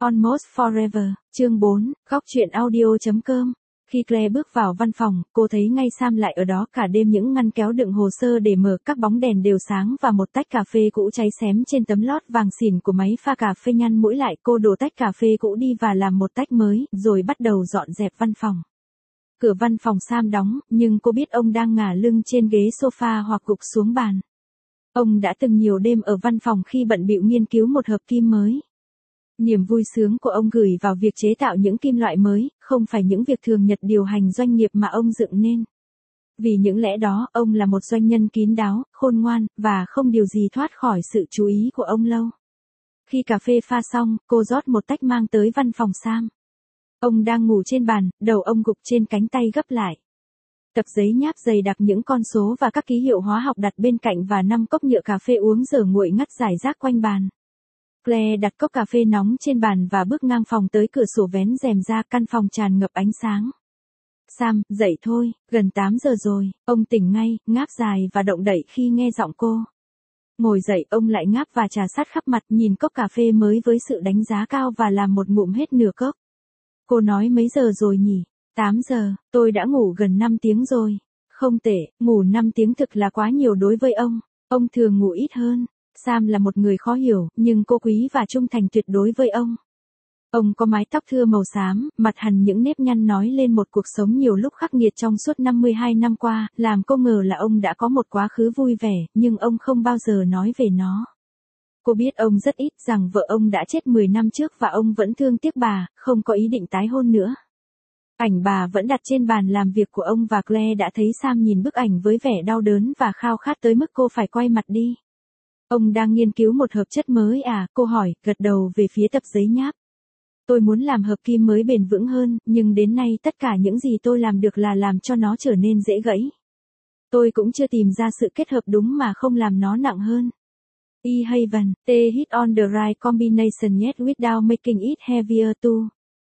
Almost Forever, chương 4, góc truyện audio.com. Khi Claire bước vào văn phòng, cô thấy ngay Sam lại ở đó cả đêm, những ngăn kéo đựng hồ sơ để mở, các bóng đèn đều sáng và một tách cà phê cũ cháy xém trên tấm lót vàng xỉn của máy pha cà phê. Nhăn mũi lại, cô đổ tách cà phê cũ đi và làm một tách mới, rồi bắt đầu dọn dẹp văn phòng. Cửa văn phòng Sam đóng, nhưng cô biết ông đang ngả lưng trên ghế sofa hoặc gục xuống bàn. Ông đã từng nhiều đêm ở văn phòng khi bận bịu nghiên cứu một hợp kim mới. Niềm vui sướng của ông gửi vào việc chế tạo những kim loại mới, không phải những việc thường nhật điều hành doanh nghiệp mà ông dựng nên. Vì những lẽ đó, ông là một doanh nhân kín đáo, khôn ngoan, và không điều gì thoát khỏi sự chú ý của ông lâu. Khi cà phê pha xong, cô rót một tách mang tới văn phòng Sam. Ông đang ngủ trên bàn, đầu ông gục trên cánh tay gấp lại. Tập giấy nháp dày đặc, những con số và các ký hiệu hóa học đặt bên cạnh, và 5 cốc nhựa cà phê uống dở nguội ngắt rải rác quanh bàn. Claire đặt cốc cà phê nóng trên bàn và bước ngang phòng tới cửa sổ vén rèm ra, căn phòng tràn ngập ánh sáng. Sam, dậy thôi, gần 8 giờ rồi. Ông tỉnh ngay, ngáp dài và động đậy khi nghe giọng cô. Ngồi dậy, ông lại ngáp và trà sát khắp mặt, nhìn cốc cà phê mới với sự đánh giá cao và làm một ngụm hết nửa cốc. Cô nói mấy giờ rồi nhỉ? 8 giờ, tôi đã ngủ gần 5 tiếng rồi. Không tệ, ngủ 5 tiếng thực là quá nhiều đối với ông. Ông thường ngủ ít hơn. Sam là một người khó hiểu, nhưng cô quý và trung thành tuyệt đối với ông. Ông có mái tóc thưa màu xám, mặt hằn những nếp nhăn, nói lên một cuộc sống nhiều lúc khắc nghiệt trong suốt 52 năm qua, làm cô ngờ là ông đã có một quá khứ vui vẻ, nhưng ông không bao giờ nói về nó. Cô biết ông rất ít, rằng vợ ông đã chết 10 năm trước và ông vẫn thương tiếc bà, không có ý định tái hôn nữa. Ảnh bà vẫn đặt trên bàn làm việc của ông, và Claire đã thấy Sam nhìn bức ảnh với vẻ đau đớn và khao khát tới mức cô phải quay mặt đi. Ông đang nghiên cứu một hợp chất mới à? Cô hỏi, gật đầu về phía tập giấy nháp. Tôi muốn làm hợp kim mới bền vững hơn, nhưng đến nay tất cả những gì tôi làm được là làm cho nó trở nên dễ gãy. Tôi cũng chưa tìm ra sự kết hợp đúng mà không làm nó nặng hơn. E. Haven, T. Hit on the right combination yet without making it heavier too.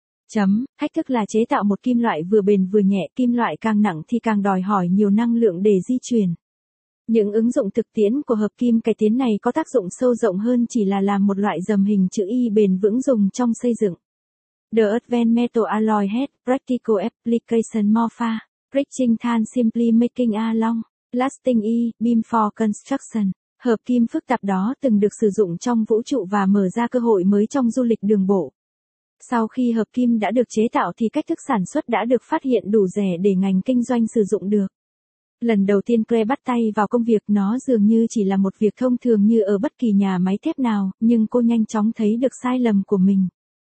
Thách thức là chế tạo một kim loại vừa bền vừa nhẹ. Kim loại càng nặng thì càng đòi hỏi nhiều năng lượng để di chuyển. Những ứng dụng thực tiễn của hợp kim cải tiến này có tác dụng sâu rộng hơn chỉ là làm một loại dầm hình chữ Y bền vững dùng trong xây dựng. The Advanced Metal Alloy Head, Practical Application Morpha, Bridging Than Simply Making a Long Lasting E-Beam for Construction. Hợp kim phức tạp đó từng được sử dụng trong vũ trụ và mở ra cơ hội mới trong du lịch đường bộ. Sau khi hợp kim đã được chế tạo thì cách thức sản xuất đã được phát hiện đủ rẻ để ngành kinh doanh sử dụng được. Lần đầu tiên Claire bắt tay vào công việc, nó dường như chỉ là một việc thông thường như ở bất kỳ nhà máy thép nào, nhưng cô nhanh chóng thấy được sai lầm của mình.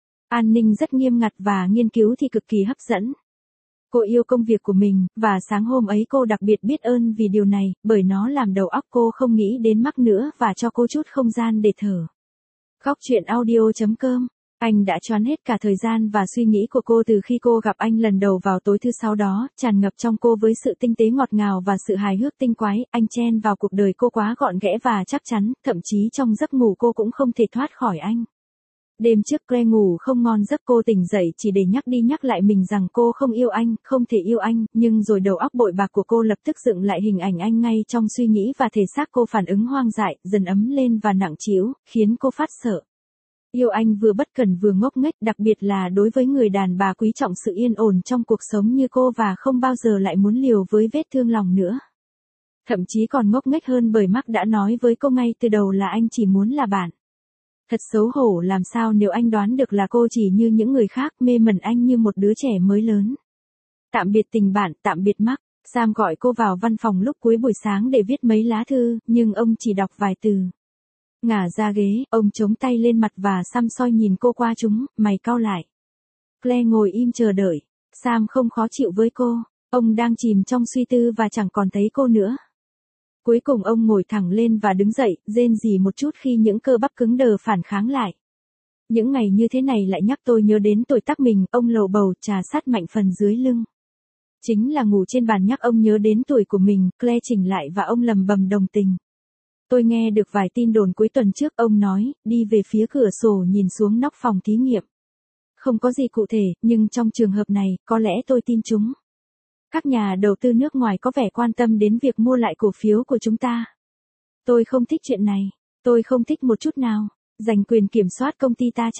An ninh rất nghiêm ngặt và nghiên cứu thì cực kỳ hấp dẫn. Cô yêu công việc của mình, và sáng hôm ấy cô đặc biệt biết ơn vì điều này, bởi nó làm đầu óc cô không nghĩ đến Mark nữa và cho cô chút không gian để thở. Góc truyện audio.com. Anh đã choán hết cả thời gian và suy nghĩ của cô từ khi cô gặp anh lần đầu vào tối thứ Sáu đó, tràn ngập trong cô với sự tinh tế ngọt ngào và sự hài hước tinh quái. Anh chen vào cuộc đời cô quá gọn ghẽ và chắc chắn, thậm chí trong giấc ngủ cô cũng không thể thoát khỏi anh. Đêm trước Claire ngủ không ngon giấc, cô tỉnh dậy chỉ để nhắc đi nhắc lại mình rằng cô không yêu anh, không thể yêu anh, nhưng rồi đầu óc bội bạc của cô lập tức dựng lại hình ảnh anh ngay trong suy nghĩ và thể xác cô phản ứng hoang dại, dần ấm lên và nặng trĩu, khiến cô phát sợ. Yêu anh vừa bất cần vừa ngốc nghếch, đặc biệt là đối với người đàn bà quý trọng sự yên ổn trong cuộc sống như cô và không bao giờ lại muốn liều với vết thương lòng nữa. Thậm chí còn ngốc nghếch hơn bởi Mark đã nói với cô ngay từ đầu là anh chỉ muốn là bạn. Thật xấu hổ làm sao nếu anh đoán được là cô chỉ như những người khác, mê mẩn anh như một đứa trẻ mới lớn. Tạm biệt tình bạn, tạm biệt Mark. Sam gọi cô vào văn phòng lúc cuối buổi sáng để viết mấy lá thư, nhưng ông chỉ đọc vài từ. Ngả ra ghế, ông chống tay lên mặt và săm soi nhìn cô qua chúng, mày cau lại. Claire ngồi im chờ đợi. Sam không khó chịu với cô, ông đang chìm trong suy tư và chẳng còn thấy cô nữa. Cuối cùng ông ngồi thẳng lên và đứng dậy, rên rỉ một chút khi những cơ bắp cứng đờ phản kháng lại. Những ngày như thế này lại nhắc tôi nhớ đến tuổi tác mình, ông lầu bầu, trà sát mạnh phần dưới lưng. Chính là ngủ trên bàn nhắc ông nhớ đến tuổi của mình. Claire chỉnh lại và ông lầm bầm đồng tình. Tôi nghe được vài tin đồn cuối tuần trước, ông nói, đi về phía cửa sổ nhìn xuống nóc phòng thí nghiệm. Không có gì cụ thể, nhưng trong trường hợp này, có lẽ tôi tin chúng. Các nhà đầu tư nước ngoài có vẻ quan tâm đến việc mua lại cổ phiếu của chúng ta. Tôi không thích chuyện này. Tôi không thích một chút nào. Giành quyền kiểm soát công ty ta chăng?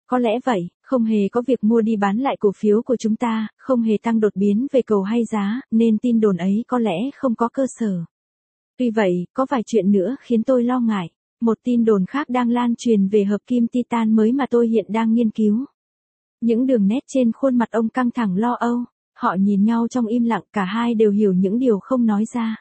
Có lẽ vậy, không hề có việc mua đi bán lại cổ phiếu của chúng ta, không hề tăng đột biến về cầu hay giá, nên tin đồn ấy có lẽ không có cơ sở. Tuy vậy, có vài chuyện nữa khiến tôi lo ngại. Một tin đồn khác đang lan truyền về hợp kim titan mới mà tôi hiện đang nghiên cứu. Những đường nét trên khuôn mặt ông căng thẳng lo âu. Họ nhìn nhau trong im lặng, cả hai đều hiểu những điều không nói ra.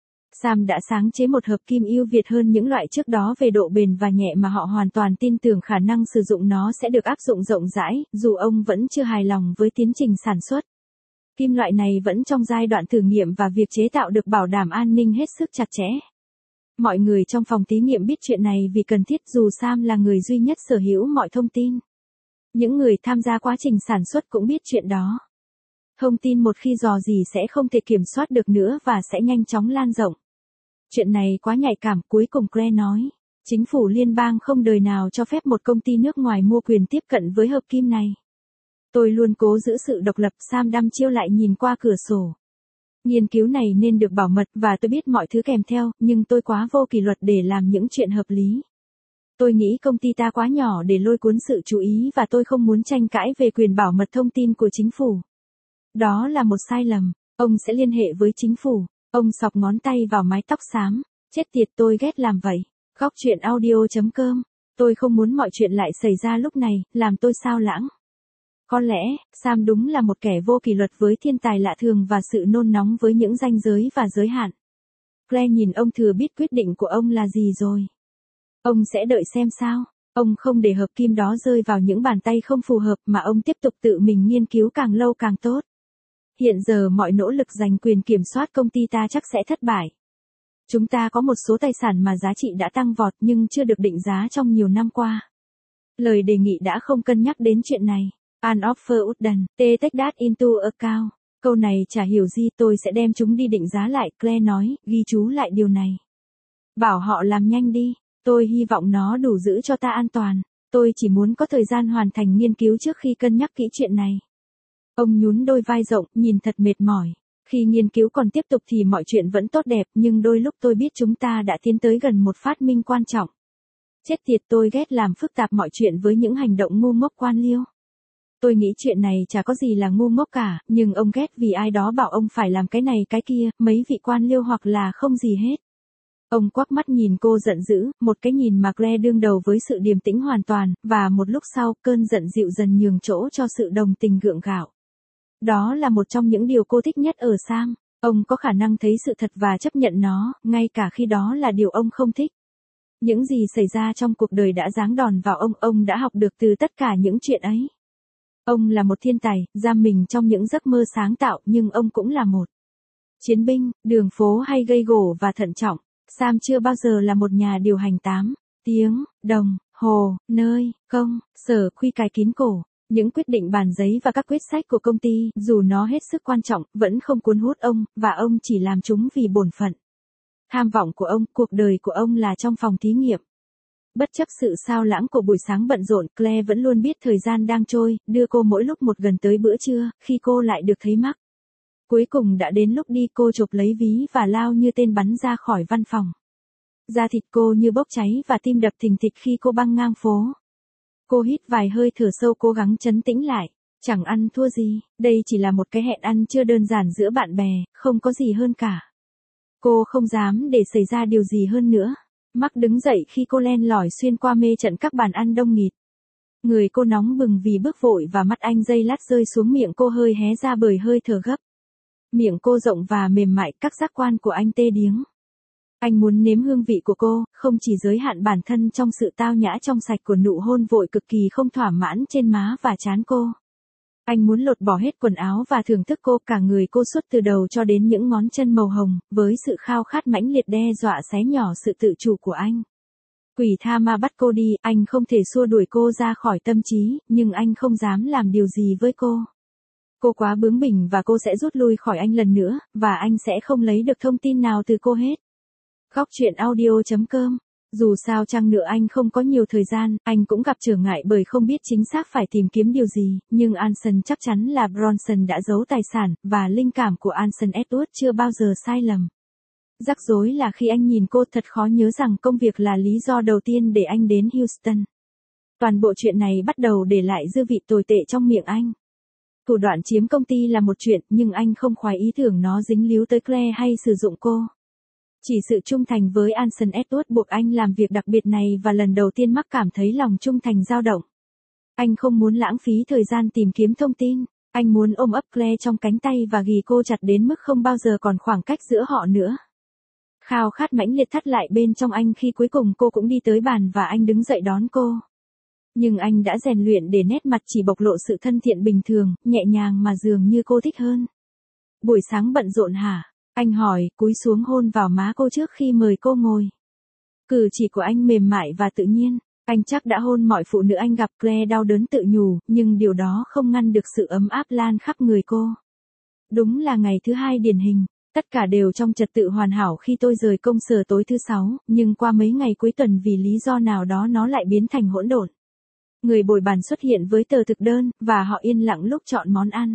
Sam đã sáng chế một hợp kim ưu việt hơn những loại trước đó về độ bền và nhẹ mà họ hoàn toàn tin tưởng khả năng sử dụng nó sẽ được áp dụng rộng rãi, dù ông vẫn chưa hài lòng với tiến trình sản xuất. Kim loại này vẫn trong giai đoạn thử nghiệm và việc chế tạo được bảo đảm an ninh hết sức chặt chẽ. Mọi người trong phòng thí nghiệm biết chuyện này vì cần thiết dù Sam là người duy nhất sở hữu mọi thông tin. Những người tham gia quá trình sản xuất cũng biết chuyện đó. Thông tin một khi dò dỉ sẽ không thể kiểm soát được nữa và sẽ nhanh chóng lan rộng. Chuyện này quá nhạy cảm, cuối cùng Claire nói. Chính phủ liên bang không đời nào cho phép một công ty nước ngoài mua quyền tiếp cận với hợp kim này. Tôi luôn cố giữ sự độc lập, Sam đăm chiêu lại nhìn qua cửa sổ. Nghiên cứu này nên được bảo mật và tôi biết mọi thứ kèm theo, nhưng tôi quá vô kỷ luật để làm những chuyện hợp lý. Tôi nghĩ công ty ta quá nhỏ để lôi cuốn sự chú ý và tôi không muốn tranh cãi về quyền bảo mật thông tin của chính phủ. Đó là một sai lầm, ông sẽ liên hệ với chính phủ. Ông xọc ngón tay vào mái tóc xám. Chết tiệt, tôi ghét làm vậy. Góc chuyện audio.com. Tôi không muốn mọi chuyện lại xảy ra lúc này, làm tôi xao lãng. Có lẽ, Sam đúng là một kẻ vô kỷ luật với thiên tài lạ thường và sự nôn nóng với những ranh giới và giới hạn. Claire nhìn ông thừa biết quyết định của ông là gì rồi. Ông sẽ đợi xem sao. Ông không để hợp kim đó rơi vào những bàn tay không phù hợp mà ông tiếp tục tự mình nghiên cứu càng lâu càng tốt. Hiện giờ mọi nỗ lực giành quyền kiểm soát công ty ta chắc sẽ thất bại. Chúng ta có một số tài sản mà giá trị đã tăng vọt nhưng chưa được định giá trong nhiều năm qua. Lời đề nghị đã không cân nhắc đến chuyện này. An offer would done, take that into account. Câu này chả hiểu gì, tôi sẽ đem chúng đi định giá lại, Claire nói, ghi chú lại điều này. Bảo họ làm nhanh đi, tôi hy vọng nó đủ giữ cho ta an toàn. Tôi chỉ muốn có thời gian hoàn thành nghiên cứu trước khi cân nhắc kỹ chuyện này. Ông nhún đôi vai rộng, nhìn thật mệt mỏi. Khi nghiên cứu còn tiếp tục thì mọi chuyện vẫn tốt đẹp, nhưng đôi lúc tôi biết chúng ta đã tiến tới gần một phát minh quan trọng. Chết tiệt, tôi ghét làm phức tạp mọi chuyện với những hành động ngu ngốc quan liêu. Tôi nghĩ chuyện này chả có gì là ngu ngốc cả, nhưng ông ghét vì ai đó bảo ông phải làm cái này cái kia, mấy vị quan liêu hoặc là không gì hết. Ông quắc mắt nhìn cô giận dữ, một cái nhìn mà Claire đương đầu với sự điềm tĩnh hoàn toàn, và một lúc sau, cơn giận dịu dần nhường chỗ cho sự đồng tình gượng gạo. Đó là một trong những điều cô thích nhất ở Sam. Ông có khả năng thấy sự thật và chấp nhận nó, ngay cả khi đó là điều ông không thích. Những gì xảy ra trong cuộc đời đã giáng đòn vào ông đã học được từ tất cả những chuyện ấy. Ông là một thiên tài, giam mình trong những giấc mơ sáng tạo, nhưng ông cũng là một chiến binh, đường phố hay gây gổ và thận trọng. Sam chưa bao giờ là một nhà điều hành 8 tiếng, đồng hồ, nơi, công, sở quy cài kín cổ. Những quyết định bàn giấy và các quyết sách của công ty, dù nó hết sức quan trọng, vẫn không cuốn hút ông, và ông chỉ làm chúng vì bổn phận. Tham vọng của ông, cuộc đời của ông là trong phòng thí nghiệm. Bất chấp sự xao lãng của buổi sáng bận rộn, Claire vẫn luôn biết thời gian đang trôi, đưa cô mỗi lúc một gần tới bữa trưa, khi cô lại được thấy Mark. Cuối cùng đã đến lúc đi, cô chộp lấy ví và lao như tên bắn ra khỏi văn phòng. Da thịt cô như bốc cháy và tim đập thình thịch khi cô băng ngang phố. Cô hít vài hơi thở sâu, cố gắng trấn tĩnh lại. Chẳng ăn thua gì, đây chỉ là một cái hẹn ăn chưa đơn giản giữa bạn bè, không có gì hơn cả. Cô không dám để xảy ra điều gì hơn nữa. Mark đứng dậy khi cô len lỏi xuyên qua mê trận các bàn ăn đông nghịt. Người cô nóng bừng vì bước vội và mắt anh giây lát rơi xuống miệng cô hơi hé ra bởi hơi thở gấp. Miệng cô rộng và mềm mại, các giác quan của anh tê điếng. Anh muốn nếm hương vị của cô, không chỉ giới hạn bản thân trong sự tao nhã trong sạch của nụ hôn vội cực kỳ không thỏa mãn trên má và trán cô. Anh muốn lột bỏ hết quần áo và thưởng thức cô, cả người cô suốt từ đầu cho đến những ngón chân màu hồng, với sự khao khát mãnh liệt đe dọa xé nhỏ sự tự chủ của anh. Quỷ tha ma bắt cô đi, anh không thể xua đuổi cô ra khỏi tâm trí, nhưng anh không dám làm điều gì với cô. Cô quá bướng bỉnh và cô sẽ rút lui khỏi anh lần nữa, và anh sẽ không lấy được thông tin nào từ cô hết. Góc chuyện audio.com. Dù sao chăng nữa anh không có nhiều thời gian, anh cũng gặp trở ngại bởi không biết chính xác phải tìm kiếm điều gì, nhưng Anson chắc chắn là Bronson đã giấu tài sản, và linh cảm của Anson Edward chưa bao giờ sai lầm. Rắc rối là khi anh nhìn cô, thật khó nhớ rằng công việc là lý do đầu tiên để anh đến Houston. Toàn bộ chuyện này bắt đầu để lại dư vị tồi tệ trong miệng anh. Thủ đoạn chiếm công ty là một chuyện, nhưng anh không khoái ý tưởng nó dính líu tới Claire hay sử dụng cô. Chỉ sự trung thành với Anson Edward buộc anh làm việc đặc biệt này và lần đầu tiên Mark cảm thấy lòng trung thành dao động. Anh không muốn lãng phí thời gian tìm kiếm thông tin, anh muốn ôm ấp Claire trong cánh tay và ghì cô chặt đến mức không bao giờ còn khoảng cách giữa họ nữa. Khao khát mãnh liệt thắt lại bên trong anh khi cuối cùng cô cũng đi tới bàn và anh đứng dậy đón cô. Nhưng anh đã rèn luyện để nét mặt chỉ bộc lộ sự thân thiện bình thường, nhẹ nhàng mà dường như cô thích hơn. Buổi sáng bận rộn hả? Anh hỏi, cúi xuống hôn vào má cô trước khi mời cô ngồi. Cử chỉ của anh mềm mại và tự nhiên. Anh chắc đã hôn mọi phụ nữ anh gặp. Claire đau đớn tự nhủ, nhưng điều đó không ngăn được sự ấm áp lan khắp người cô. Đúng là ngày thứ hai điển hình. Tất cả đều trong trật tự hoàn hảo khi tôi rời công sở tối thứ Sáu, nhưng qua mấy ngày cuối tuần vì lý do nào đó nó lại biến thành hỗn độn. Người bồi bàn xuất hiện với tờ thực đơn, và họ yên lặng lúc chọn món ăn.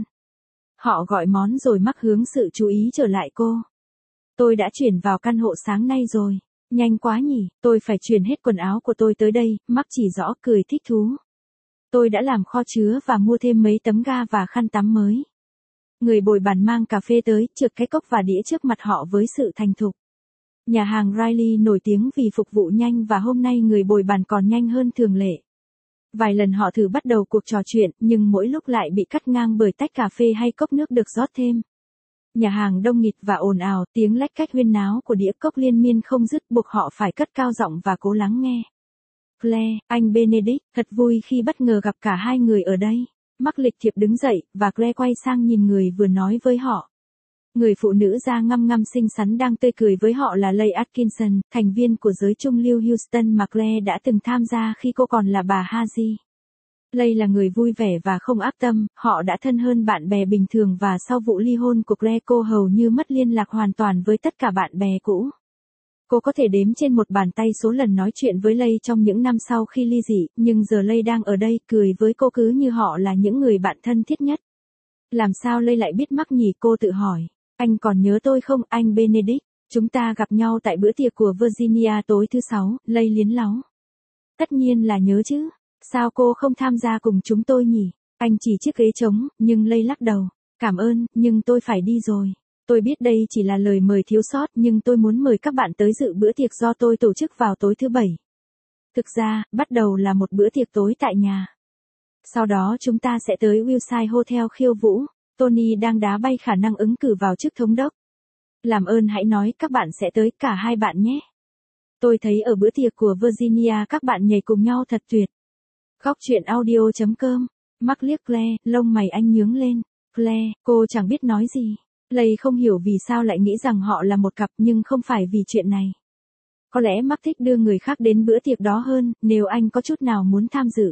Họ gọi món rồi Mark hướng sự chú ý trở lại cô. Tôi đã chuyển vào căn hộ sáng nay rồi. Nhanh quá nhỉ, tôi phải chuyển hết quần áo của tôi tới đây, Mark chỉ rõ cười thích thú. Tôi đã làm kho chứa và mua thêm mấy tấm ga và khăn tắm mới. Người bồi bàn mang cà phê tới, trượt cái cốc và đĩa trước mặt họ với sự thành thục. Nhà hàng Riley nổi tiếng vì phục vụ nhanh và hôm nay người bồi bàn còn nhanh hơn thường lệ. Vài lần họ thử bắt đầu cuộc trò chuyện, nhưng mỗi lúc lại bị cắt ngang bởi tách cà phê hay cốc nước được rót thêm. Nhà hàng đông nghịt và ồn ào, tiếng lách cách huyên náo của đĩa cốc liên miên không dứt buộc họ phải cất cao giọng và cố lắng nghe. Claire, anh Benedict, thật vui khi bất ngờ gặp cả hai người ở đây. Mark lịch thiệp đứng dậy, và Claire quay sang nhìn người vừa nói với họ. Người phụ nữ da ngăm ngăm xinh xắn đang tươi cười với họ là Leigh Atkinson, thành viên của giới trung lưu Houston mà Claire đã từng tham gia khi cô còn là bà Haji. Leigh là người vui vẻ và không ác tâm, họ đã thân hơn bạn bè bình thường và sau vụ ly hôn của Claire cô hầu như mất liên lạc hoàn toàn với tất cả bạn bè cũ. Cô có thể đếm trên một bàn tay số lần nói chuyện với Leigh trong những năm sau khi ly dị, nhưng giờ Leigh đang ở đây cười với cô cứ như họ là những người bạn thân thiết nhất. Làm sao Leigh lại biết Mark nhỉ, cô tự hỏi. Anh còn nhớ tôi không, anh Benedict? Chúng ta gặp nhau tại bữa tiệc của Virginia tối thứ Sáu, Leigh liến láu. Tất nhiên là nhớ chứ. Sao cô không tham gia cùng chúng tôi nhỉ? Anh chỉ chiếc ghế trống, nhưng Leigh lắc đầu. Cảm ơn, nhưng tôi phải đi rồi. Tôi biết đây chỉ là lời mời thiếu sót nhưng tôi muốn mời các bạn tới dự bữa tiệc do tôi tổ chức vào tối thứ Bảy. Thực ra, bắt đầu là một bữa tiệc tối tại nhà. Sau đó chúng ta sẽ tới Wilshire Hotel khiêu vũ. Tony đang đá bay khả năng ứng cử vào chức thống đốc. Làm ơn hãy nói các bạn sẽ tới, cả hai bạn nhé. Tôi thấy ở bữa tiệc của Virginia các bạn nhảy cùng nhau thật tuyệt. Góc truyện audio.com. Mark liếc Claire, lông mày anh nhướng lên. Claire, cô chẳng biết nói gì. Leigh không hiểu vì sao lại nghĩ rằng họ là một cặp nhưng không phải vì chuyện này. Có lẽ Mark thích đưa người khác đến bữa tiệc đó hơn, nếu anh có chút nào muốn tham dự.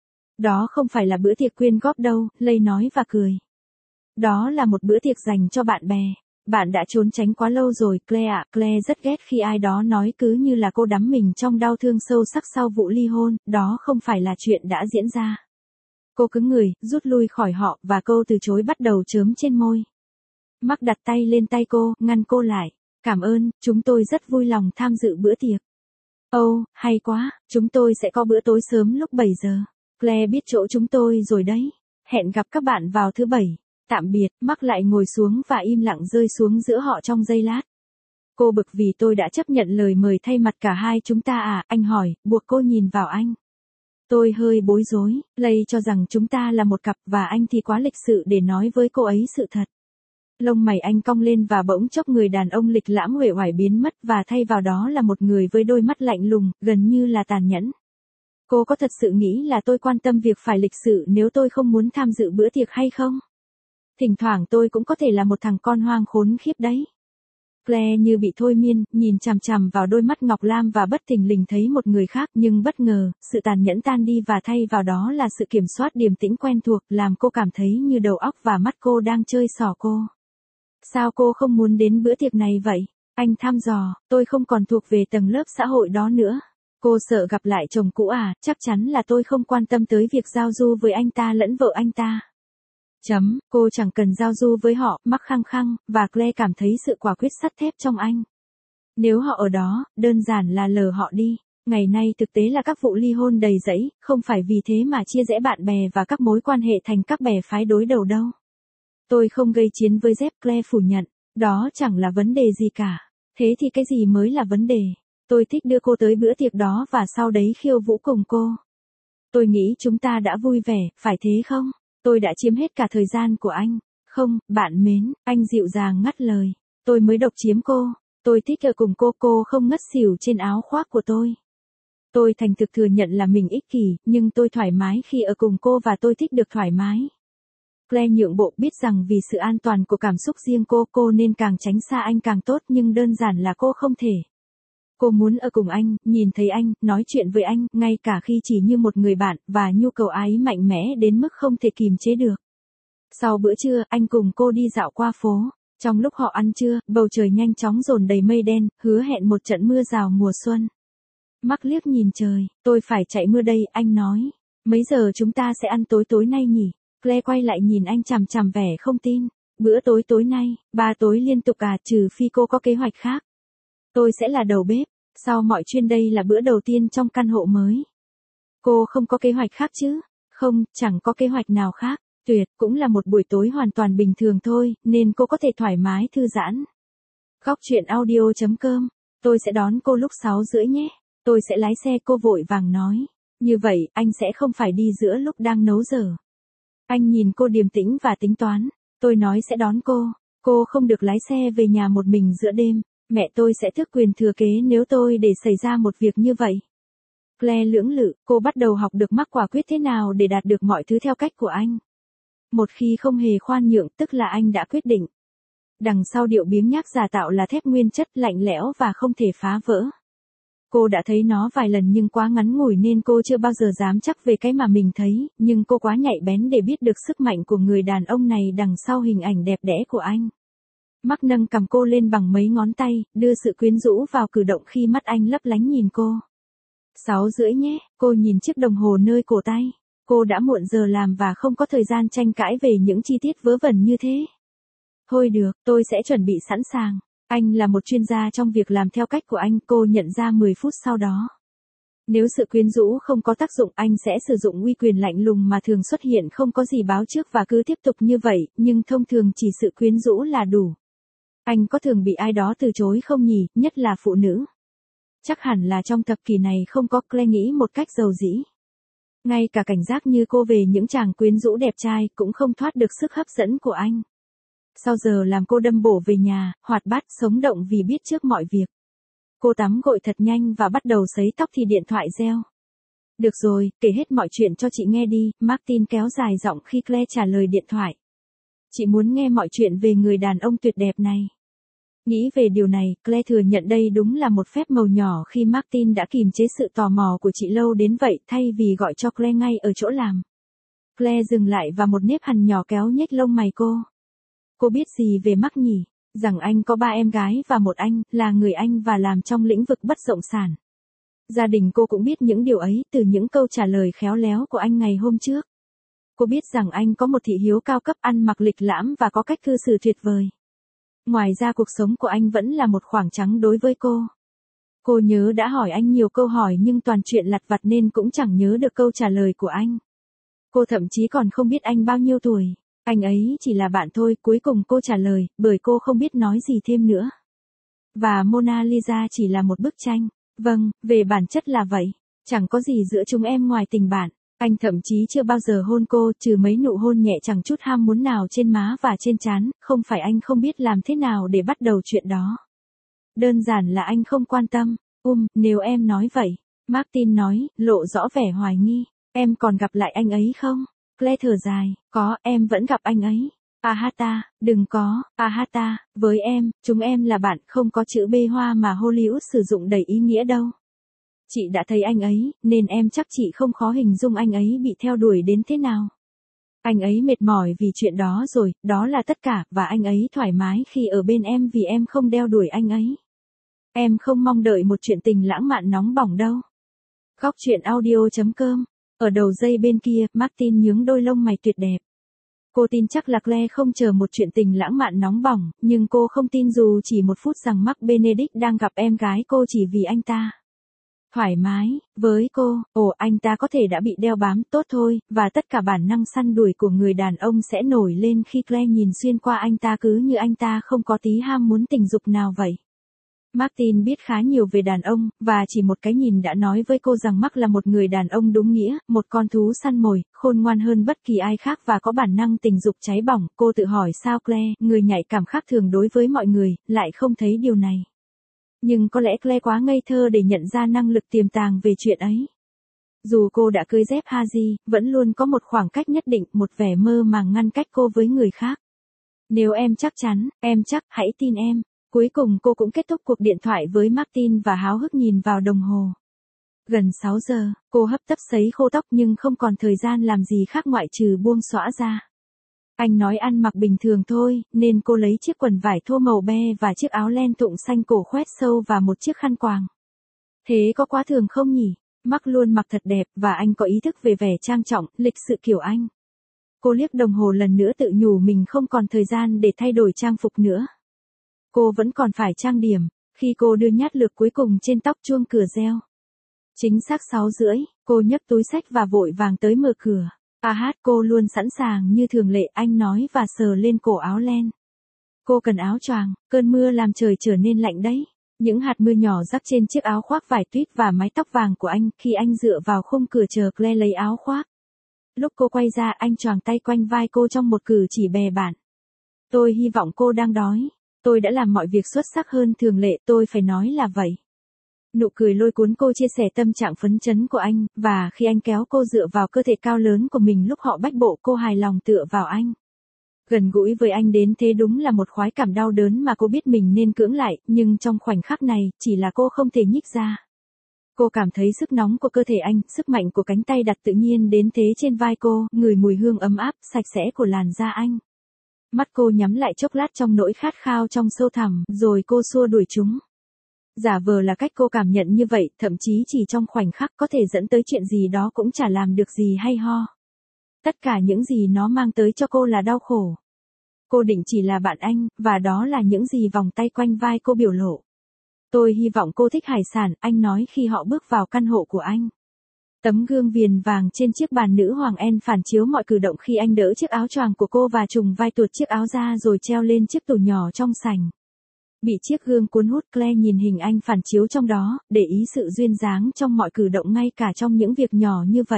Đó không phải là bữa tiệc quyên góp đâu, Leigh nói và cười. Đó là một bữa tiệc dành cho bạn bè. Bạn đã trốn tránh quá lâu rồi, Claire ạ. Claire rất ghét khi ai đó nói cứ như là cô đắm mình trong đau thương sâu sắc sau vụ ly hôn, đó không phải là chuyện đã diễn ra. Cô cứng người, rút lui khỏi họ, và câu từ chối bắt đầu chớm trên môi. Mark đặt tay lên tay cô, ngăn cô lại. Cảm ơn, chúng tôi rất vui lòng tham dự bữa tiệc. Ồ, hay quá, chúng tôi sẽ có bữa tối sớm lúc 7 giờ. Claire biết chỗ chúng tôi rồi đấy. Hẹn gặp các bạn vào thứ Bảy. Tạm biệt, Mark lại ngồi xuống và im lặng rơi xuống giữa họ trong giây lát. Cô bực vì tôi đã chấp nhận lời mời thay mặt cả hai chúng ta à, anh hỏi, buộc cô nhìn vào anh. Tôi hơi bối rối, Leigh cho rằng chúng ta là một cặp và anh thì quá lịch sự để nói với cô ấy sự thật. Lông mày anh cong lên và bỗng chốc người đàn ông lịch lãm uể oải biến mất và thay vào đó là một người với đôi mắt lạnh lùng, gần như là tàn nhẫn. Cô có thật sự nghĩ là tôi quan tâm việc phải lịch sự nếu tôi không muốn tham dự bữa tiệc hay không? Thỉnh thoảng tôi cũng có thể là một thằng con hoang khốn khiếp đấy. Claire như bị thôi miên, nhìn chằm chằm vào đôi mắt ngọc lam và bất thình lình thấy một người khác nhưng bất ngờ, sự tàn nhẫn tan đi và thay vào đó là sự kiểm soát điềm tĩnh quen thuộc làm cô cảm thấy như đầu óc và mắt cô đang chơi xỏ cô. Sao cô không muốn đến bữa tiệc này vậy? Anh thăm dò, tôi không còn thuộc về tầng lớp xã hội đó nữa. Cô sợ gặp lại chồng cũ à, chắc chắn là tôi không quan tâm tới việc giao du với anh ta lẫn vợ anh ta. Cô chẳng cần giao du với họ, Mark khăng khăng, và Claire cảm thấy sự quả quyết sắt thép trong anh. Nếu họ ở đó, đơn giản là lờ họ đi. Ngày nay thực tế là các vụ ly hôn đầy rẫy, không phải vì thế mà chia rẽ bạn bè và các mối quan hệ thành các bè phái đối đầu đâu. Tôi không gây chiến với Jeff, Claire phủ nhận. Đó chẳng là vấn đề gì cả. Thế thì cái gì mới là vấn đề? Tôi thích đưa cô tới bữa tiệc đó và sau đấy khiêu vũ cùng cô. Tôi nghĩ chúng ta đã vui vẻ, phải thế không? Tôi đã chiếm hết cả thời gian của anh. Không, bạn mến, anh dịu dàng ngắt lời. Tôi mới độc chiếm cô. Tôi thích ở cùng cô không ngất xỉu trên áo khoác của tôi. Tôi thành thực thừa nhận là mình ích kỷ, nhưng tôi thoải mái khi ở cùng cô và tôi thích được thoải mái. Claire nhượng bộ, biết rằng vì sự an toàn của cảm xúc riêng cô nên càng tránh xa anh càng tốt, nhưng đơn giản là cô không thể. Cô muốn ở cùng anh, nhìn thấy anh, nói chuyện với anh, ngay cả khi chỉ như một người bạn, và nhu cầu ấy mạnh mẽ đến mức không thể kìm chế được. Sau bữa trưa, anh cùng cô đi dạo qua phố. Trong lúc họ ăn trưa, bầu trời nhanh chóng dồn đầy mây đen, hứa hẹn một trận mưa rào mùa xuân. Mark liếc nhìn trời, tôi phải chạy mưa đây, anh nói. Mấy giờ chúng ta sẽ ăn tối nay nhỉ? Claire quay lại nhìn anh chằm chằm vẻ không tin. Bữa tối nay, 3 tối liên tục à, trừ phi cô có kế hoạch khác. Tôi sẽ là đầu bếp, sau mọi chuyện đây là bữa đầu tiên trong căn hộ mới. Cô không có kế hoạch khác chứ? Không, chẳng có kế hoạch nào khác. Tuyệt, cũng là một buổi tối hoàn toàn bình thường thôi, nên cô có thể thoải mái thư giãn. Góc chuyện audio.com. Tôi sẽ đón cô lúc 6:30 nhé. Tôi sẽ lái xe, cô vội vàng nói. Như vậy, anh sẽ không phải đi giữa lúc đang nấu dở. Anh nhìn cô điềm tĩnh và tính toán. Tôi nói sẽ đón cô. Cô không được lái xe về nhà một mình giữa đêm. Mẹ tôi sẽ tước quyền thừa kế nếu tôi để xảy ra một việc như vậy. Claire lưỡng lự, cô bắt đầu học được Mark quả quyết thế nào để đạt được mọi thứ theo cách của anh. Một khi không hề khoan nhượng, tức là anh đã quyết định. Đằng sau điệu biếng nhác giả tạo là thép nguyên chất lạnh lẽo và không thể phá vỡ. Cô đã thấy nó vài lần nhưng quá ngắn ngủi nên cô chưa bao giờ dám chắc về cái mà mình thấy, nhưng cô quá nhạy bén để biết được sức mạnh của người đàn ông này đằng sau hình ảnh đẹp đẽ của anh. Mark nâng cầm cô lên bằng mấy ngón tay, đưa sự quyến rũ vào cử động khi mắt anh lấp lánh nhìn cô. 6:30 nhé, cô nhìn chiếc đồng hồ nơi cổ tay. Cô đã muộn giờ làm và không có thời gian tranh cãi về những chi tiết vớ vẩn như thế. Thôi được, tôi sẽ chuẩn bị sẵn sàng. Anh là một chuyên gia trong việc làm theo cách của anh, cô nhận ra 10 phút sau đó. Nếu sự quyến rũ không có tác dụng, anh sẽ sử dụng uy quyền lạnh lùng mà thường xuất hiện không có gì báo trước và cứ tiếp tục như vậy, nhưng thông thường chỉ sự quyến rũ là đủ. Anh có thường bị ai đó từ chối không nhỉ, nhất là phụ nữ? Chắc hẳn là trong thập kỷ này không có, Claire nghĩ một cách dầu dĩ. Ngay cả cảnh giác như cô về những chàng quyến rũ đẹp trai cũng không thoát được sức hấp dẫn của anh. Sau giờ làm cô đâm bổ về nhà, hoạt bát sống động vì biết trước mọi việc. Cô tắm gội thật nhanh và bắt đầu sấy tóc thì điện thoại reo. Được rồi, kể hết mọi chuyện cho chị nghe đi, Martin kéo dài giọng khi Claire trả lời điện thoại. Chị muốn nghe mọi chuyện về người đàn ông tuyệt đẹp này. Nghĩ về điều này, Claire thừa nhận đây đúng là một phép màu nhỏ khi Martin đã kìm chế sự tò mò của chị lâu đến vậy thay vì gọi cho Claire ngay ở chỗ làm. Claire dừng lại và một nếp hằn nhỏ kéo nhếch lông mày cô. Cô biết gì về Mark nhỉ? Rằng anh có 3 em gái và một anh, là người Anh và làm trong lĩnh vực bất động sản. Gia đình cô cũng biết những điều ấy từ những câu trả lời khéo léo của anh ngày hôm trước. Cô biết rằng anh có một thị hiếu cao cấp, ăn mặc lịch lãm và có cách cư xử tuyệt vời. Ngoài ra cuộc sống của anh vẫn là một khoảng trắng đối với cô. Cô nhớ đã hỏi anh nhiều câu hỏi nhưng toàn chuyện lặt vặt nên cũng chẳng nhớ được câu trả lời của anh. Cô thậm chí còn không biết anh bao nhiêu tuổi. Anh ấy chỉ là bạn thôi, cuối cùng cô trả lời, bởi cô không biết nói gì thêm nữa. Và Mona Lisa chỉ là một bức tranh. Vâng, về bản chất là vậy. Chẳng có gì giữa chúng em ngoài tình bạn. Anh thậm chí chưa bao giờ hôn cô, trừ mấy nụ hôn nhẹ chẳng chút ham muốn nào trên má và trên trán, không phải anh không biết làm thế nào để bắt đầu chuyện đó. Đơn giản là anh không quan tâm. Nếu em nói vậy. Martin nói, lộ rõ vẻ hoài nghi. Em còn gặp lại anh ấy không? Claire thở dài, có, em vẫn gặp anh ấy. Ahata, đừng có, Ahata, với em, chúng em là bạn, không có chữ B hoa mà Hollywood sử dụng đầy ý nghĩa đâu. Chị đã thấy anh ấy, nên em chắc chị không khó hình dung anh ấy bị theo đuổi đến thế nào. Anh ấy mệt mỏi vì chuyện đó rồi, đó là tất cả, và anh ấy thoải mái khi ở bên em vì em không đeo đuổi anh ấy. Em không mong đợi một chuyện tình lãng mạn nóng bỏng đâu. Góc chuyện audio.com. Ở đầu dây bên kia, Martin nhướng đôi lông mày tuyệt đẹp. Cô tin chắc là Claire không chờ một chuyện tình lãng mạn nóng bỏng, nhưng cô không tin dù chỉ một phút rằng Mark Benedict đang gặp em gái cô chỉ vì anh ta. thoải mái, với cô, anh ta có thể đã bị đeo bám tốt thôi, và tất cả bản năng săn đuổi của người đàn ông sẽ nổi lên khi Claire nhìn xuyên qua anh ta cứ như anh ta không có tí ham muốn tình dục nào vậy. Martin biết khá nhiều về đàn ông, và chỉ một cái nhìn đã nói với cô rằng Mark là một người đàn ông đúng nghĩa, một con thú săn mồi, khôn ngoan hơn bất kỳ ai khác và có bản năng tình dục cháy bỏng. Cô tự hỏi sao Claire, người nhạy cảm khác thường đối với mọi người, lại không thấy điều này. Nhưng có lẽ Claire quá ngây thơ để nhận ra năng lực tiềm tàng về chuyện ấy. Dù cô đã cưới Jeff Hardy, vẫn luôn có một khoảng cách nhất định, một vẻ mơ màng ngăn cách cô với người khác. Nếu em chắc chắn, em chắc, hãy tin em. Cuối cùng cô cũng kết thúc cuộc điện thoại với Martin và háo hức nhìn vào đồng hồ. Gần 6 giờ, cô hấp tấp sấy khô tóc nhưng không còn thời gian làm gì khác ngoại trừ buông xõa ra. Anh nói ăn mặc bình thường thôi, nên cô lấy chiếc quần vải thô màu be và chiếc áo len tụng xanh cổ khoét sâu và một chiếc khăn quàng. Thế có quá thường không nhỉ? Mark luôn mặc thật đẹp và anh có ý thức về vẻ trang trọng, lịch sự kiểu anh. Cô liếc đồng hồ lần nữa tự nhủ mình không còn thời gian để thay đổi trang phục nữa. Cô vẫn còn phải trang điểm, khi cô đưa nhát lược cuối cùng trên tóc chuông cửa reo. Chính xác 6:30, cô nhấc túi xách và vội vàng tới mở cửa. Cô luôn sẵn sàng như thường lệ, anh nói và sờ lên cổ áo len. Cô cần áo choàng, cơn mưa làm trời trở nên lạnh đấy. Những hạt mưa nhỏ rắc trên chiếc áo khoác vải tuyết và mái tóc vàng của anh khi anh dựa vào khung cửa chờ Claire lấy áo khoác. Lúc cô quay ra anh choàng tay quanh vai cô trong một cử chỉ bè bạn. Tôi hy vọng cô đang đói. Tôi đã làm mọi việc xuất sắc hơn thường lệ, tôi phải nói là vậy. Nụ cười lôi cuốn cô chia sẻ tâm trạng phấn chấn của anh, và khi anh kéo cô dựa vào cơ thể cao lớn của mình lúc họ bách bộ cô hài lòng tựa vào anh. Gần gũi với anh đến thế đúng là một khoái cảm đau đớn mà cô biết mình nên cưỡng lại, nhưng trong khoảnh khắc này, chỉ là cô không thể nhích ra. Cô cảm thấy sức nóng của cơ thể anh, sức mạnh của cánh tay đặt tự nhiên đến thế trên vai cô, ngửi mùi hương ấm áp, sạch sẽ của làn da anh. Mắt cô nhắm lại chốc lát trong nỗi khát khao trong sâu thẳm, rồi cô xua đuổi chúng. Giả vờ là cách cô cảm nhận như vậy, thậm chí chỉ trong khoảnh khắc có thể dẫn tới chuyện gì đó cũng chả làm được gì hay ho. Tất cả những gì nó mang tới cho cô là đau khổ. Cô định chỉ là bạn anh, và đó là những gì vòng tay quanh vai cô biểu lộ. Tôi hy vọng cô thích hải sản, anh nói khi họ bước vào căn hộ của anh. Tấm gương viền vàng trên chiếc bàn nữ hoàng En phản chiếu mọi cử động khi anh đỡ chiếc áo choàng của cô và trùng vai tuột chiếc áo ra rồi treo lên chiếc tủ nhỏ trong sảnh. Bị chiếc gương cuốn hút, Claire nhìn hình anh phản chiếu trong đó, để ý sự duyên dáng trong mọi cử động ngay cả trong những việc nhỏ như vậy.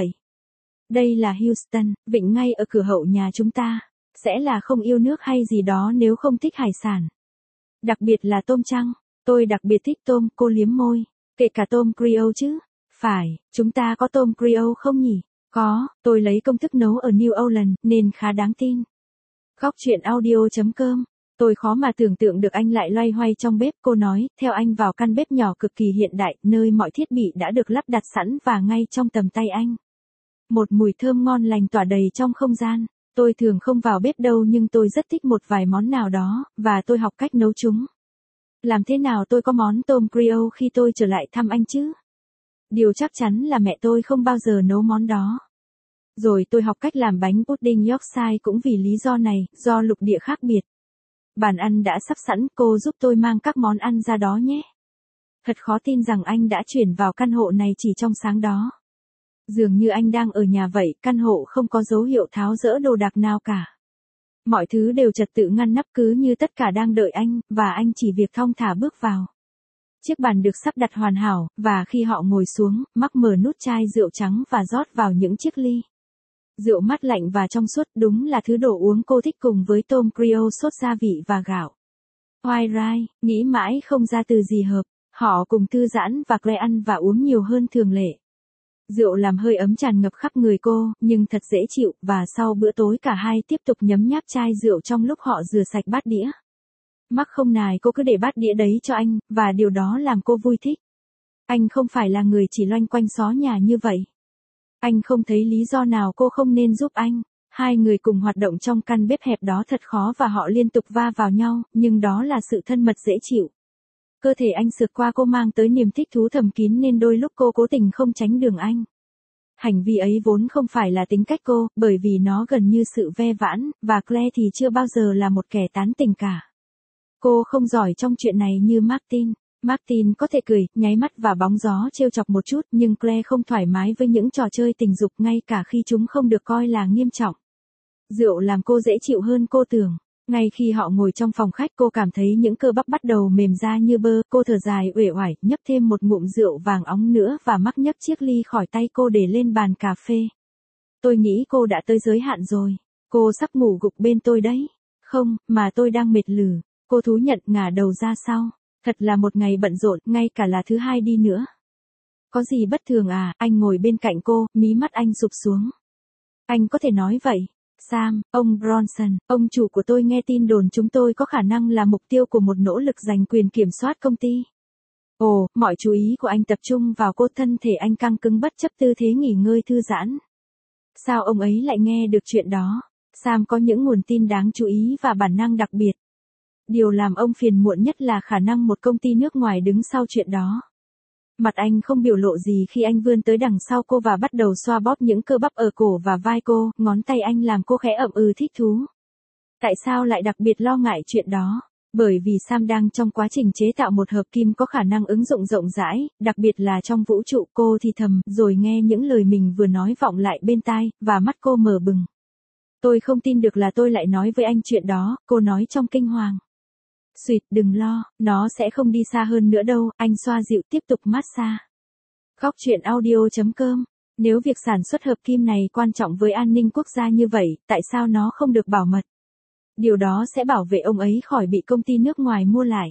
Đây là Houston, vịnh ngay ở cửa hậu nhà chúng ta. Sẽ là không yêu nước hay gì đó nếu không thích hải sản. Đặc biệt là tôm trăng. Tôi đặc biệt thích tôm, cô liếm môi. Kể cả tôm Creole chứ. Phải, chúng ta có tôm Creole không nhỉ? Có, tôi lấy công thức nấu ở New Orleans, nên khá đáng tin. Góc truyện audio.com. Tôi khó mà tưởng tượng được anh lại loay hoay trong bếp, cô nói, theo anh vào căn bếp nhỏ cực kỳ hiện đại, nơi mọi thiết bị đã được lắp đặt sẵn và ngay trong tầm tay anh. Một mùi thơm ngon lành tỏa đầy trong không gian. Tôi thường không vào bếp đâu nhưng tôi rất thích một vài món nào đó, và tôi học cách nấu chúng. Làm thế nào tôi có món tôm Creole khi tôi trở lại thăm anh chứ? Điều chắc chắn là mẹ tôi không bao giờ nấu món đó. Rồi tôi học cách làm bánh pudding Yorkshire cũng vì lý do này, do lục địa khác biệt. Bàn ăn đã sắp sẵn, cô giúp tôi mang các món ăn ra đó nhé. Thật khó tin rằng anh đã chuyển vào căn hộ này chỉ trong sáng đó. Dường như anh đang ở nhà vậy, căn hộ không có dấu hiệu tháo dỡ đồ đạc nào cả. Mọi thứ đều trật tự ngăn nắp cứ như tất cả đang đợi anh, và anh chỉ việc thong thả bước vào. Chiếc bàn được sắp đặt hoàn hảo, và khi họ ngồi xuống, Mark mở nút chai rượu trắng và rót vào những chiếc ly. Rượu mát lạnh và trong suốt đúng là thứ đồ uống cô thích cùng với tôm Creole sốt gia vị và gạo. White rice, nghĩ mãi không ra từ gì hợp. Họ cùng thư giãn và Claire ăn và uống nhiều hơn thường lệ. Rượu làm hơi ấm tràn ngập khắp người cô, nhưng thật dễ chịu, và sau bữa tối cả hai tiếp tục nhấm nháp chai rượu trong lúc họ rửa sạch bát đĩa. Mark không nài cô cứ để bát đĩa đấy cho anh, và điều đó làm cô vui thích. Anh không phải là người chỉ loanh quanh xó nhà như vậy. Anh không thấy lý do nào cô không nên giúp anh. Hai người cùng hoạt động trong căn bếp hẹp đó thật khó và họ liên tục va vào nhau, nhưng đó là sự thân mật dễ chịu. Cơ thể anh sượt qua cô mang tới niềm thích thú thầm kín nên đôi lúc cô cố tình không tránh đường anh. Hành vi ấy vốn không phải là tính cách cô, bởi vì nó gần như sự ve vãn, và Claire thì chưa bao giờ là một kẻ tán tình cả. Cô không giỏi trong chuyện này như Martin. Martin có thể cười, nháy mắt và bóng gió trêu chọc một chút, nhưng Claire không thoải mái với những trò chơi tình dục ngay cả khi chúng không được coi là nghiêm trọng. Rượu làm cô dễ chịu hơn cô tưởng. Ngay khi họ ngồi trong phòng khách cô cảm thấy những cơ bắp bắt đầu mềm ra như bơ, cô thở dài uể oải, nhấp thêm một ngụm rượu vàng óng nữa và mắc nhấc chiếc ly khỏi tay cô để lên bàn cà phê. Tôi nghĩ cô đã tới giới hạn rồi. Cô sắp ngủ gục bên tôi đấy. Không, mà tôi đang mệt lử. Cô thú nhận ngả đầu ra sau. Thật là một ngày bận rộn, ngay cả là thứ hai đi nữa. Có gì bất thường à? Anh ngồi bên cạnh cô, mí mắt anh sụp xuống. Anh có thể nói vậy. Sam, ông Bronson, ông chủ của tôi nghe tin đồn chúng tôi có khả năng là mục tiêu của một nỗ lực giành quyền kiểm soát công ty. Ồ, mọi chú ý của anh tập trung vào cô, thân thể anh căng cứng bất chấp tư thế nghỉ ngơi thư giãn. Sao ông ấy lại nghe được chuyện đó? Sam có những nguồn tin đáng chú ý và bản năng đặc biệt. Điều làm ông phiền muộn nhất là khả năng một công ty nước ngoài đứng sau chuyện đó. Mặt anh không biểu lộ gì khi anh vươn tới đằng sau cô và bắt đầu xoa bóp những cơ bắp ở cổ và vai cô, ngón tay anh làm cô khẽ ậm ừ thích thú. Tại sao lại đặc biệt lo ngại chuyện đó? Bởi vì Sam đang trong quá trình chế tạo một hợp kim có khả năng ứng dụng rộng rãi, đặc biệt là trong vũ trụ. Cô thì thầm, rồi nghe những lời mình vừa nói vọng lại bên tai, và mắt cô mở bừng. Tôi không tin được là tôi lại nói với anh chuyện đó, cô nói trong kinh hoàng. Xuyệt, đừng lo, nó sẽ không đi xa hơn nữa đâu, anh xoa dịu tiếp tục massage. Góc truyện audio.com. Nếu việc sản xuất hợp kim này quan trọng với an ninh quốc gia như vậy, tại sao nó không được bảo mật? Điều đó sẽ bảo vệ ông ấy khỏi bị công ty nước ngoài mua lại.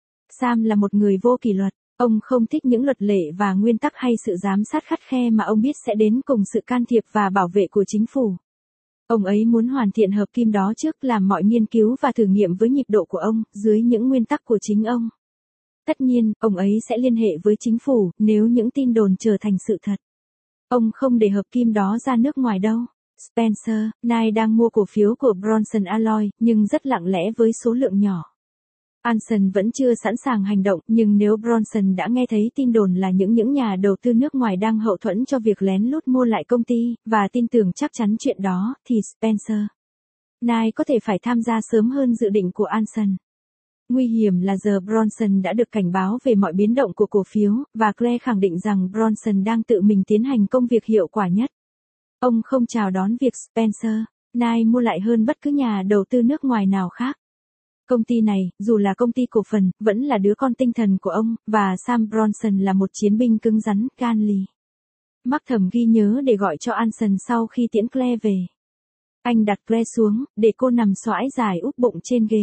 Sam là một người vô kỷ luật, ông không thích những luật lệ và nguyên tắc hay sự giám sát khắt khe mà ông biết sẽ đến cùng sự can thiệp và bảo vệ của chính phủ. Ông ấy muốn hoàn thiện hợp kim đó trước, làm mọi nghiên cứu và thử nghiệm với nhịp độ của ông, dưới những nguyên tắc của chính ông. Tất nhiên, ông ấy sẽ liên hệ với chính phủ, nếu những tin đồn trở thành sự thật. Ông không để hợp kim đó ra nước ngoài đâu. Spencer Knight đang mua cổ phiếu của Bronson Alloy, nhưng rất lặng lẽ với số lượng nhỏ. Anson vẫn chưa sẵn sàng hành động, nhưng nếu Bronson đã nghe thấy tin đồn là những nhà đầu tư nước ngoài đang hậu thuẫn cho việc lén lút mua lại công ty, và tin tưởng chắc chắn chuyện đó, thì Spencer Knight có thể phải tham gia sớm hơn dự định của Anson. Nguy hiểm là giờ Bronson đã được cảnh báo về mọi biến động của cổ phiếu, và Claire khẳng định rằng Bronson đang tự mình tiến hành công việc hiệu quả nhất. Ông không chào đón việc Spencer Knight mua lại hơn bất cứ nhà đầu tư nước ngoài nào khác. Công ty này, dù là công ty cổ phần, vẫn là đứa con tinh thần của ông, và Sam Bronson là một chiến binh cứng rắn, gan lì. Mark thầm ghi nhớ để gọi cho Anson sau khi tiễn Claire về. Anh đặt Claire xuống, để cô nằm xoãi dài úp bụng trên ghế.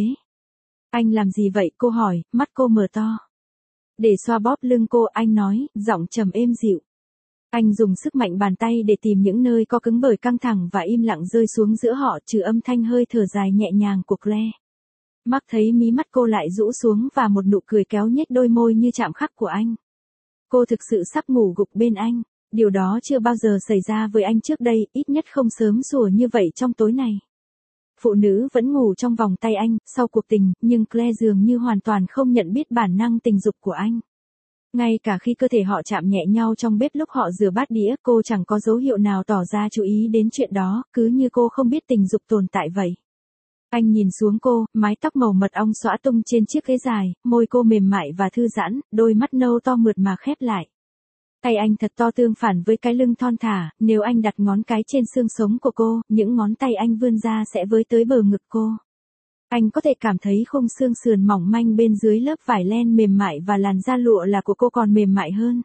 Anh làm gì vậy? Cô hỏi, mắt cô mở to. Để xoa bóp lưng cô, anh nói, giọng trầm êm dịu. Anh dùng sức mạnh bàn tay để tìm những nơi co cứng bởi căng thẳng và im lặng rơi xuống giữa họ, trừ âm thanh hơi thở dài nhẹ nhàng của Claire. Mark thấy mí mắt cô lại rũ xuống và một nụ cười kéo nhếch đôi môi như chạm khắc của anh. Cô thực sự sắp ngủ gục bên anh. Điều đó chưa bao giờ xảy ra với anh trước đây, ít nhất không sớm sủa như vậy trong tối này. Phụ nữ vẫn ngủ trong vòng tay anh, sau cuộc tình, nhưng Claire dường như hoàn toàn không nhận biết bản năng tình dục của anh. Ngay cả khi cơ thể họ chạm nhẹ nhau trong bếp lúc họ rửa bát đĩa, cô chẳng có dấu hiệu nào tỏ ra chú ý đến chuyện đó, cứ như cô không biết tình dục tồn tại vậy. Anh nhìn xuống cô, mái tóc màu mật ong xõa tung trên chiếc ghế dài, môi cô mềm mại và thư giãn, đôi mắt nâu to mượt mà khép lại. Tay anh thật to tương phản với cái lưng thon thả, nếu anh đặt ngón cái trên xương sống của cô, những ngón tay anh vươn ra sẽ với tới bờ ngực cô. Anh có thể cảm thấy khung xương sườn mỏng manh bên dưới lớp vải len mềm mại và làn da lụa là của cô còn mềm mại hơn.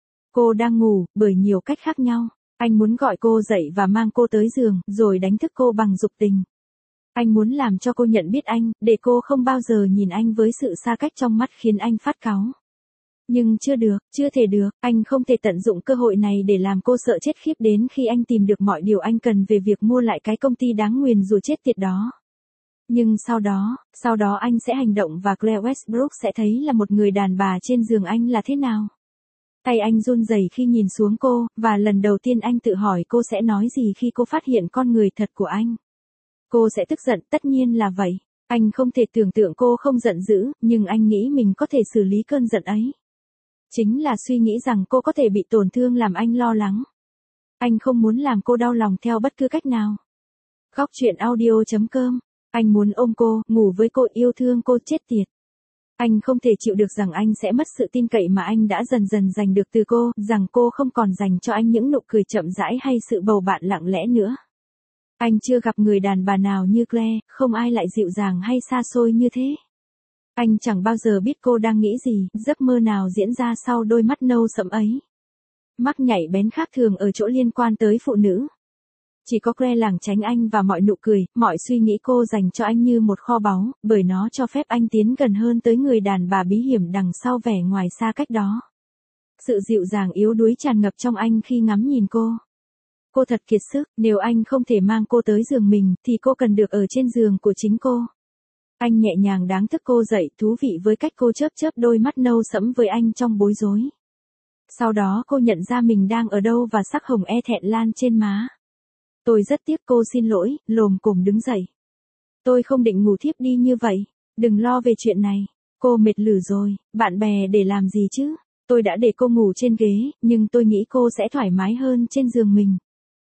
Cô đang ngủ, bởi nhiều cách khác nhau. Anh muốn gọi cô dậy và mang cô tới giường, rồi đánh thức cô bằng dục tình. Anh muốn làm cho cô nhận biết anh, để cô không bao giờ nhìn anh với sự xa cách trong mắt khiến anh phát cáu. Nhưng chưa thể được, anh không thể tận dụng cơ hội này để làm cô sợ chết khiếp đến khi anh tìm được mọi điều anh cần về việc mua lại cái công ty đáng nguyền rủa chết tiệt đó. Nhưng sau đó anh sẽ hành động và Claire Westbrook sẽ thấy là một người đàn bà trên giường anh là thế nào. Tay anh run rẩy khi nhìn xuống cô, và lần đầu tiên anh tự hỏi cô sẽ nói gì khi cô phát hiện con người thật của anh. Cô sẽ tức giận, tất nhiên là vậy. Anh không thể tưởng tượng cô không giận dữ, nhưng anh nghĩ mình có thể xử lý cơn giận ấy. Chính là suy nghĩ rằng cô có thể bị tổn thương làm anh lo lắng. Anh không muốn làm cô đau lòng theo bất cứ cách nào. Góc truyện audio.com. Anh muốn ôm cô, ngủ với cô, yêu thương cô chết tiệt. Anh không thể chịu được rằng anh sẽ mất sự tin cậy mà anh đã dần dần giành được từ cô, rằng cô không còn dành cho anh những nụ cười chậm rãi hay sự bầu bạn lặng lẽ nữa. Anh chưa gặp người đàn bà nào như Claire, không ai lại dịu dàng hay xa xôi như thế. Anh chẳng bao giờ biết cô đang nghĩ gì, giấc mơ nào diễn ra sau đôi mắt nâu sẫm ấy. Mắt nhạy bén khác thường ở chỗ liên quan tới phụ nữ. Chỉ có Claire lảng tránh anh và mọi nụ cười, mọi suy nghĩ cô dành cho anh như một kho báu, bởi nó cho phép anh tiến gần hơn tới người đàn bà bí hiểm đằng sau vẻ ngoài xa cách đó. Sự dịu dàng yếu đuối tràn ngập trong anh khi ngắm nhìn cô. Cô thật kiệt sức, nếu anh không thể mang cô tới giường mình, thì cô cần được ở trên giường của chính cô. Anh nhẹ nhàng đáng thức cô dậy, thú vị với cách cô chớp chớp đôi mắt nâu sẫm với anh trong bối rối. Sau đó cô nhận ra mình đang ở đâu và sắc hồng e thẹn lan trên má. Tôi rất tiếc, cô xin lỗi, lồm cồm đứng dậy. Tôi không định ngủ thiếp đi như vậy. Đừng lo về chuyện này. Cô mệt lử rồi, bạn bè để làm gì chứ? Tôi đã để cô ngủ trên ghế, nhưng tôi nghĩ cô sẽ thoải mái hơn trên giường mình.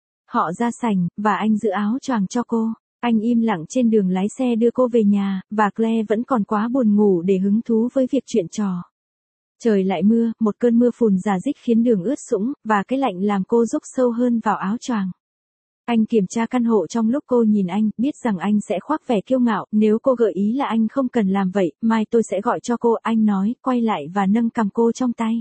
Họ ra sảnh, và anh giữ áo choàng cho cô. Anh im lặng trên đường lái xe đưa cô về nhà, và Claire vẫn còn quá buồn ngủ để hứng thú với việc chuyện trò. Trời lại mưa, một cơn mưa phùn rả rích khiến đường ướt sũng, và cái lạnh làm cô rúc sâu hơn vào áo choàng. Anh kiểm tra căn hộ trong lúc cô nhìn anh, biết rằng anh sẽ khoác vẻ kiêu ngạo, nếu cô gợi ý là anh không cần làm vậy, mai tôi sẽ gọi cho cô, anh nói, quay lại và nâng cằm cô trong tay.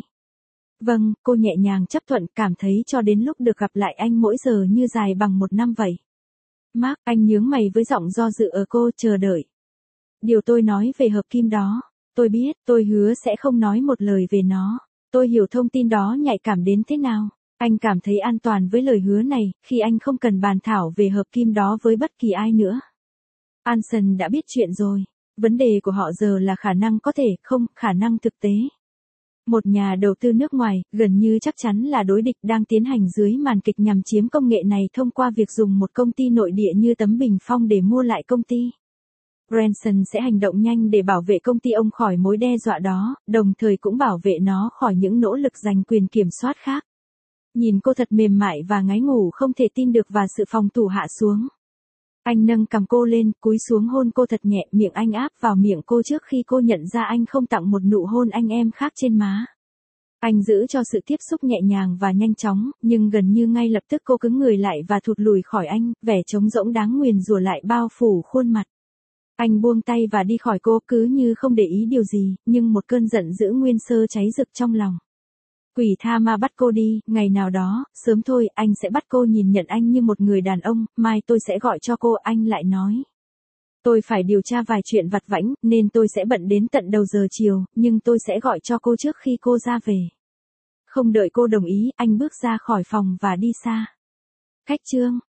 Vâng, cô nhẹ nhàng chấp thuận, cảm thấy cho đến lúc được gặp lại anh mỗi giờ như dài bằng một năm vậy. Mark, anh nhướng mày với giọng do dự ở cô, chờ đợi. Điều tôi nói về hợp kim đó, tôi biết, tôi hứa sẽ không nói một lời về nó. Tôi hiểu thông tin đó nhạy cảm đến thế nào. Anh cảm thấy an toàn với lời hứa này, khi anh không cần bàn thảo về hợp kim đó với bất kỳ ai nữa. Anson đã biết chuyện rồi. Vấn đề của họ giờ là khả năng có thể, không, khả năng thực tế. Một nhà đầu tư nước ngoài, gần như chắc chắn là đối địch, đang tiến hành dưới màn kịch nhằm chiếm công nghệ này thông qua việc dùng một công ty nội địa như tấm bình phong để mua lại công ty. Branson sẽ hành động nhanh để bảo vệ công ty ông khỏi mối đe dọa đó, đồng thời cũng bảo vệ nó khỏi những nỗ lực giành quyền kiểm soát khác. Nhìn cô thật mềm mại và ngái ngủ không thể tin được và sự phòng thủ hạ xuống. Anh nâng cằm cô lên, cúi xuống hôn cô thật nhẹ, miệng anh áp vào miệng cô trước khi cô nhận ra anh không tặng một nụ hôn anh em khác trên má. Anh giữ cho sự tiếp xúc nhẹ nhàng và nhanh chóng, nhưng gần như ngay lập tức cô cứng người lại và thụt lùi khỏi anh, vẻ trống rỗng đáng nguyền rủa lại bao phủ khuôn mặt. Anh buông tay và đi khỏi cô cứ như không để ý điều gì, nhưng một cơn giận dữ nguyên sơ cháy rực trong lòng. Quỷ tha ma bắt cô đi, ngày nào đó, sớm thôi, anh sẽ bắt cô nhìn nhận anh như một người đàn ông, mai tôi sẽ gọi cho cô, anh lại nói. Tôi phải điều tra vài chuyện vặt vãnh, nên tôi sẽ bận đến tận đầu giờ chiều, nhưng tôi sẽ gọi cho cô trước khi cô ra về. Không đợi cô đồng ý, anh bước ra khỏi phòng và đi xa. Cách chương